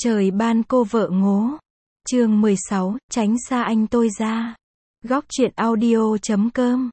Trời ban cô vợ ngố. Chương 16, tránh xa anh tôi ra. Góc truyện audio.com.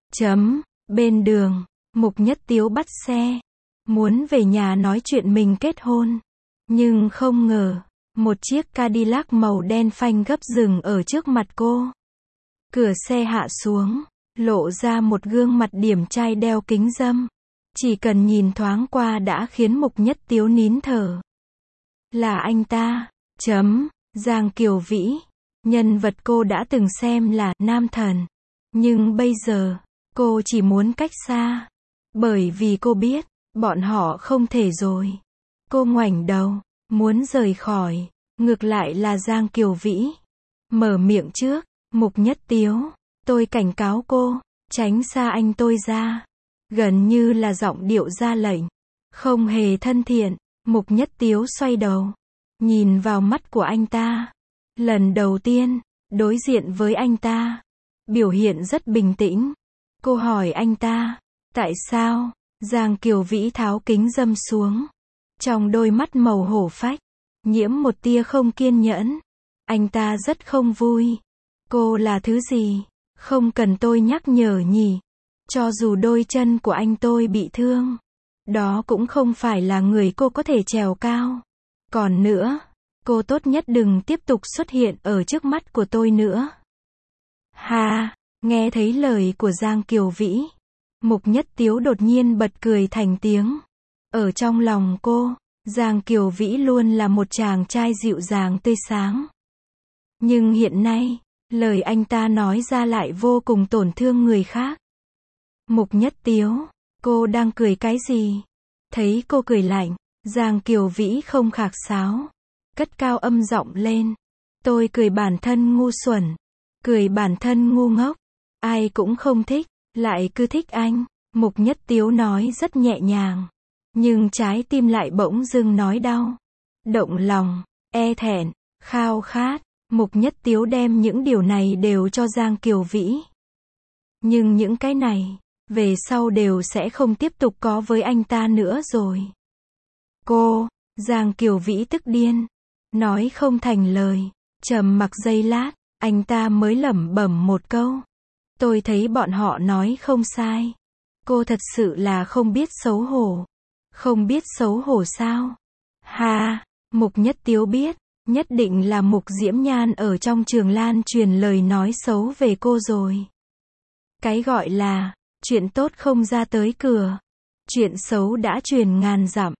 Bên đường, Mục Nhất Tiếu bắt xe. Muốn về nhà nói chuyện mình kết hôn. Nhưng không ngờ, một chiếc Cadillac màu đen phanh gấp dừng ở trước mặt cô. Cửa xe hạ xuống, lộ ra một gương mặt điển trai đeo kính râm. Chỉ cần nhìn thoáng qua đã khiến Mục Nhất Tiếu nín thở. Là anh ta. Giang Kiều Vĩ. Nhân vật cô đã từng xem là nam thần. Nhưng bây giờ, cô chỉ muốn cách xa. Bởi vì cô biết, bọn họ không thể rồi. Cô ngoảnh đầu, muốn rời khỏi. Ngược lại là Giang Kiều Vĩ. Mở miệng trước, Mục Nhất Tiếu. Tôi cảnh cáo cô, tránh xa anh tôi ra. Gần như là giọng điệu ra lệnh. Không hề thân thiện, Mục Nhất Tiếu xoay đầu. Nhìn vào mắt của anh ta. Lần đầu tiên, đối diện với anh ta. Biểu hiện rất bình tĩnh. Cô hỏi anh ta, tại sao? Giang Kiều Vĩ tháo kính râm xuống. Trong đôi mắt màu hổ phách, nhiễm một tia không kiên nhẫn. Anh ta rất không vui. Cô là thứ gì? Không cần tôi nhắc nhở nhỉ. Cho dù đôi chân của anh tôi bị thương, đó cũng không phải là người cô có thể trèo cao. Còn nữa, cô tốt nhất đừng tiếp tục xuất hiện ở trước mắt của tôi nữa. Ha, nghe thấy lời của Giang Kiều Vĩ, Mục Nhất Tiếu đột nhiên bật cười thành tiếng. Ở trong lòng cô, Giang Kiều Vĩ luôn là một chàng trai dịu dàng tươi sáng. Nhưng hiện nay, lời anh ta nói ra lại vô cùng tổn thương người khác. Mục Nhất Tiếu, cô đang cười cái gì? Thấy cô cười lạnh, Giang Kiều Vĩ không khạc sáo. Cất cao âm giọng lên. Tôi cười bản thân ngu xuẩn. Cười bản thân ngu ngốc. Ai cũng không thích, lại cứ thích anh. Mục Nhất Tiếu nói rất nhẹ nhàng. Nhưng trái tim lại bỗng dưng nói đau. Động lòng, e thẹn, khao khát. Mục Nhất Tiếu đem những điều này đều cho Giang Kiều Vĩ. Nhưng những cái này, về sau đều sẽ không tiếp tục có với anh ta nữa rồi. Cô, Giang Kiều Vĩ tức điên. Nói không thành lời. Trầm mặc giây lát, anh ta mới lẩm bẩm một câu. Tôi thấy bọn họ nói không sai. Cô thật sự là không biết xấu hổ. Không biết xấu hổ sao? Ha, Mục Nhất Tiếu biết, nhất định là Mục Diễm Nhan ở trong trường lan truyền lời nói xấu về cô rồi. Cái gọi là, chuyện tốt không ra tới cửa. Chuyện xấu đã truyền ngàn dặm.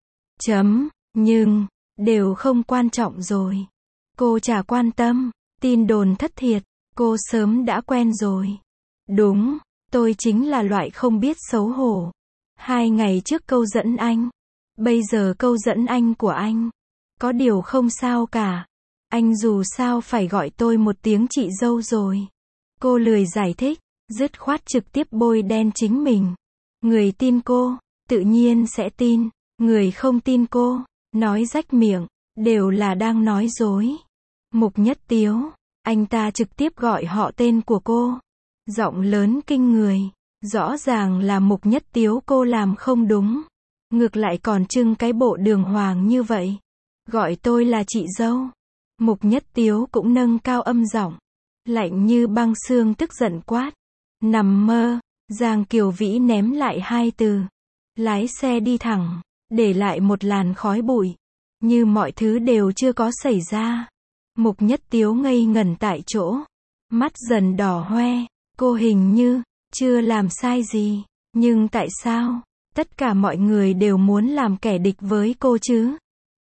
Nhưng, đều không quan trọng rồi. Cô chả quan tâm, tin đồn thất thiệt, cô sớm đã quen rồi. Đúng, tôi chính là loại không biết xấu hổ. 2 ngày trước câu dẫn anh. Bây giờ câu dẫn anh của anh. Có điều không sao cả. Anh dù sao phải gọi tôi một tiếng chị dâu rồi. Cô lười giải thích, dứt khoát trực tiếp bôi đen chính mình. Người tin cô, tự nhiên sẽ tin. Người không tin cô, nói rách miệng, đều là đang nói dối. Mục Nhất Tiếu, anh ta trực tiếp gọi họ tên của cô. Giọng lớn kinh người. Rõ ràng là Mục Nhất Tiếu cô làm không đúng. Ngược lại còn trưng cái bộ đường hoàng như vậy. Gọi tôi là chị dâu. Mục Nhất Tiếu cũng nâng cao âm giọng. Lạnh như băng xương tức giận quát. Nằm mơ. Giang Kiều Vĩ ném lại 2 từ. Lái xe đi thẳng. Để lại một làn khói bụi. Như mọi thứ đều chưa có xảy ra. Mục Nhất Tiếu ngây ngẩn tại chỗ. Mắt dần đỏ hoe. Cô hình như chưa làm sai gì. Nhưng tại sao tất cả mọi người đều muốn làm kẻ địch với cô chứ?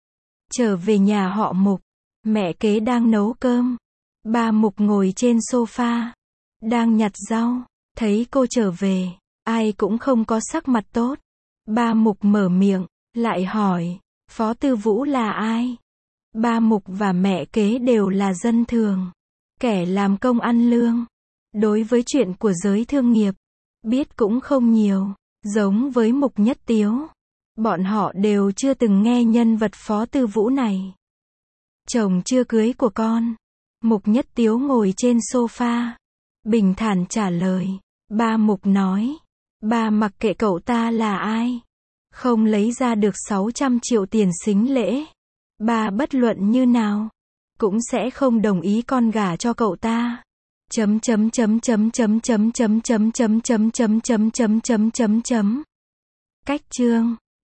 Trở về nhà họ Mục. Mẹ kế đang nấu cơm. Ba Mục ngồi trên sofa. Đang nhặt rau. Thấy cô trở về. Ai cũng không có sắc mặt tốt. Ba Mục mở miệng. Lại hỏi. Phó Tư Vũ là ai? Ba Mục và mẹ kế đều là dân thường. Kẻ làm công ăn lương. Đối với chuyện của giới thương nghiệp, biết cũng không nhiều. Giống với Mục Nhất Tiếu. Bọn họ đều chưa từng nghe nhân vật Phó Tư Vũ này. Chồng chưa cưới của con. Mục Nhất Tiếu ngồi trên sofa. Bình thản trả lời. Ba Mục nói. Ba mặc kệ cậu ta là ai. Không lấy ra được 600 triệu tiền sính lễ. Ba bất luận như nào cũng sẽ không đồng ý con gả cho cậu ta. Cách chương